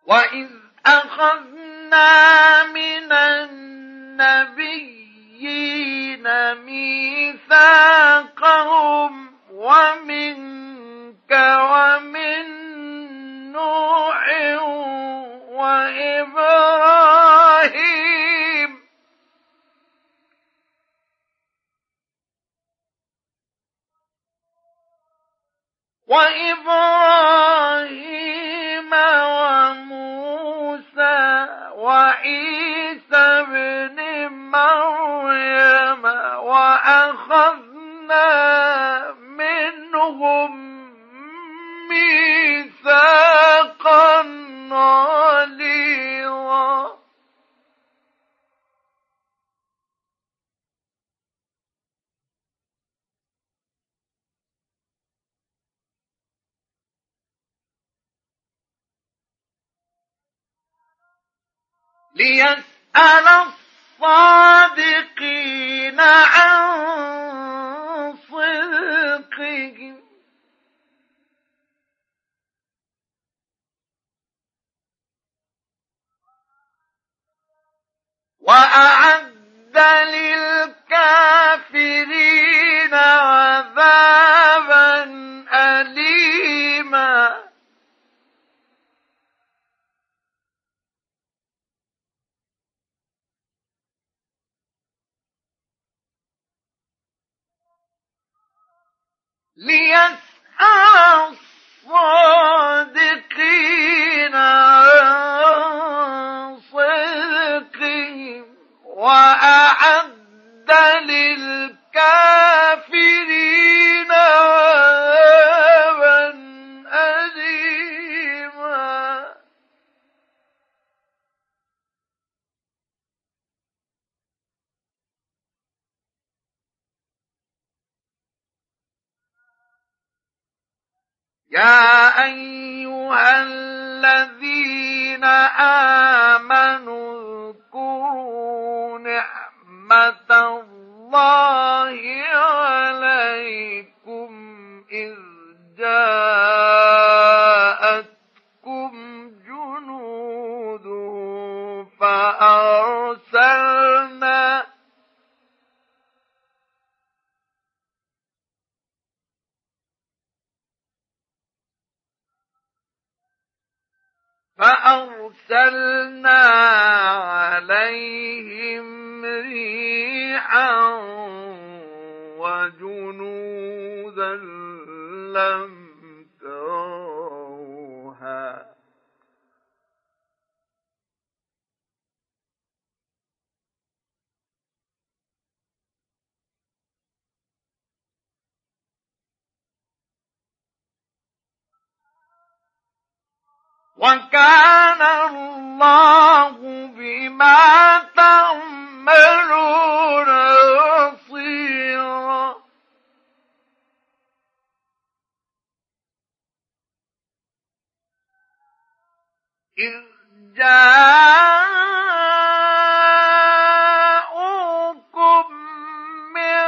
وإذ أخذنا من النبيين ميثاقهم ومنك ومن نوح وإبراهيم وموسى وعيسى ابن مريم وأخذنا منهم ميثاقا غليظا ليسأل الصادقين عن صدقهم وأعد للكافرين عذابا أليما ليسأل الصادقين عن صدقهم وأعد للكافرين عذابا أليما يا أيها الذين آمنوا اذكروا نعمة الله عليكم إذ جاءتكم جنود فأرسلنا عليهم ريحا وجنودا لم تروها وكان الله بما تعملون بصيرا إذ جاءوكم من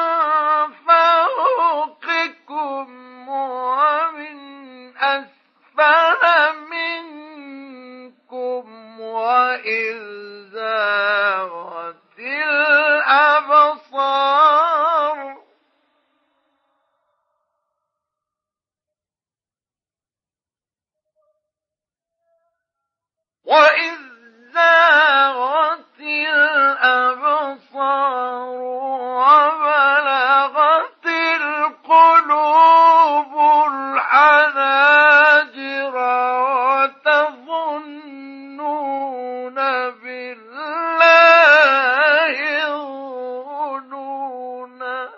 فوقكم ومن أسفل منكم وإذ زاغت الأبصار وإذ زاغت الأبصار وبلغت القلوب الحناجر وتظنون بالله الظنونا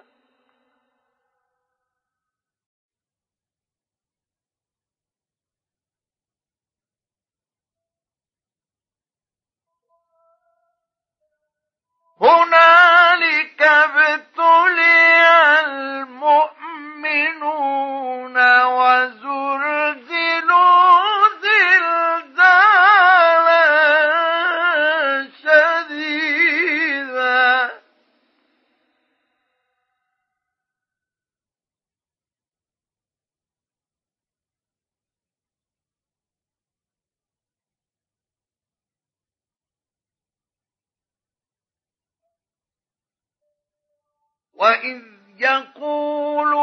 وإذ يقول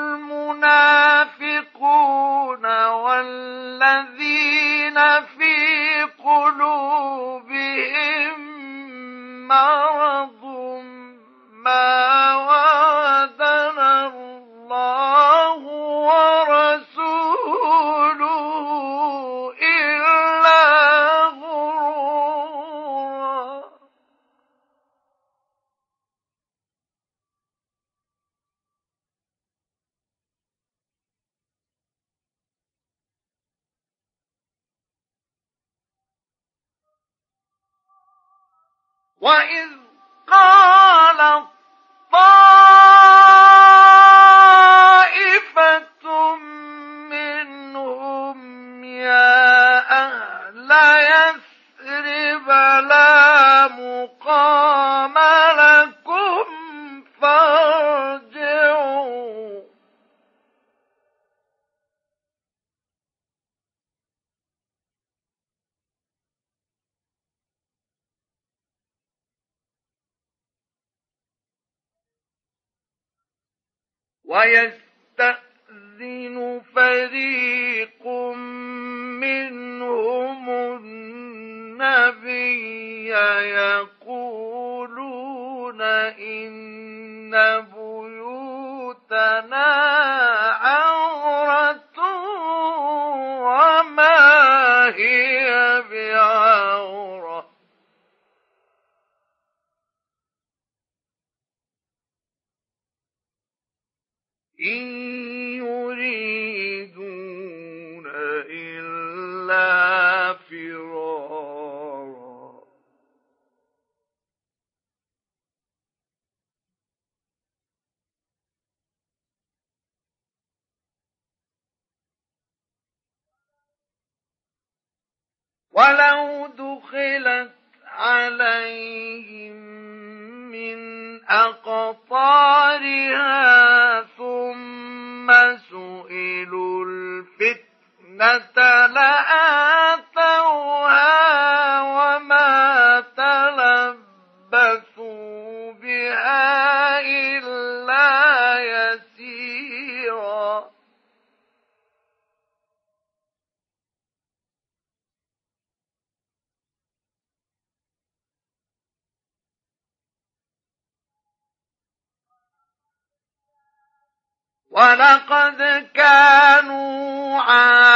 المنافقون والذين في قلوبهم مرض ما وعدنا الله ورسوله إلا غرورا. وإذ قالت طائفة منهم يا أهل يثرب لا مقام لكم فارجعوا. ويستأذن فريق منهم النبي يقولون إن بيوتنا عورة وما هي بعورة إن يريدون إلا فرارا. ولو دخلت عليهم من أقطارها ثم سئلوا الفتنة لآتوها وما تلبثوا بها إلا يسيرا. ولقد كانوا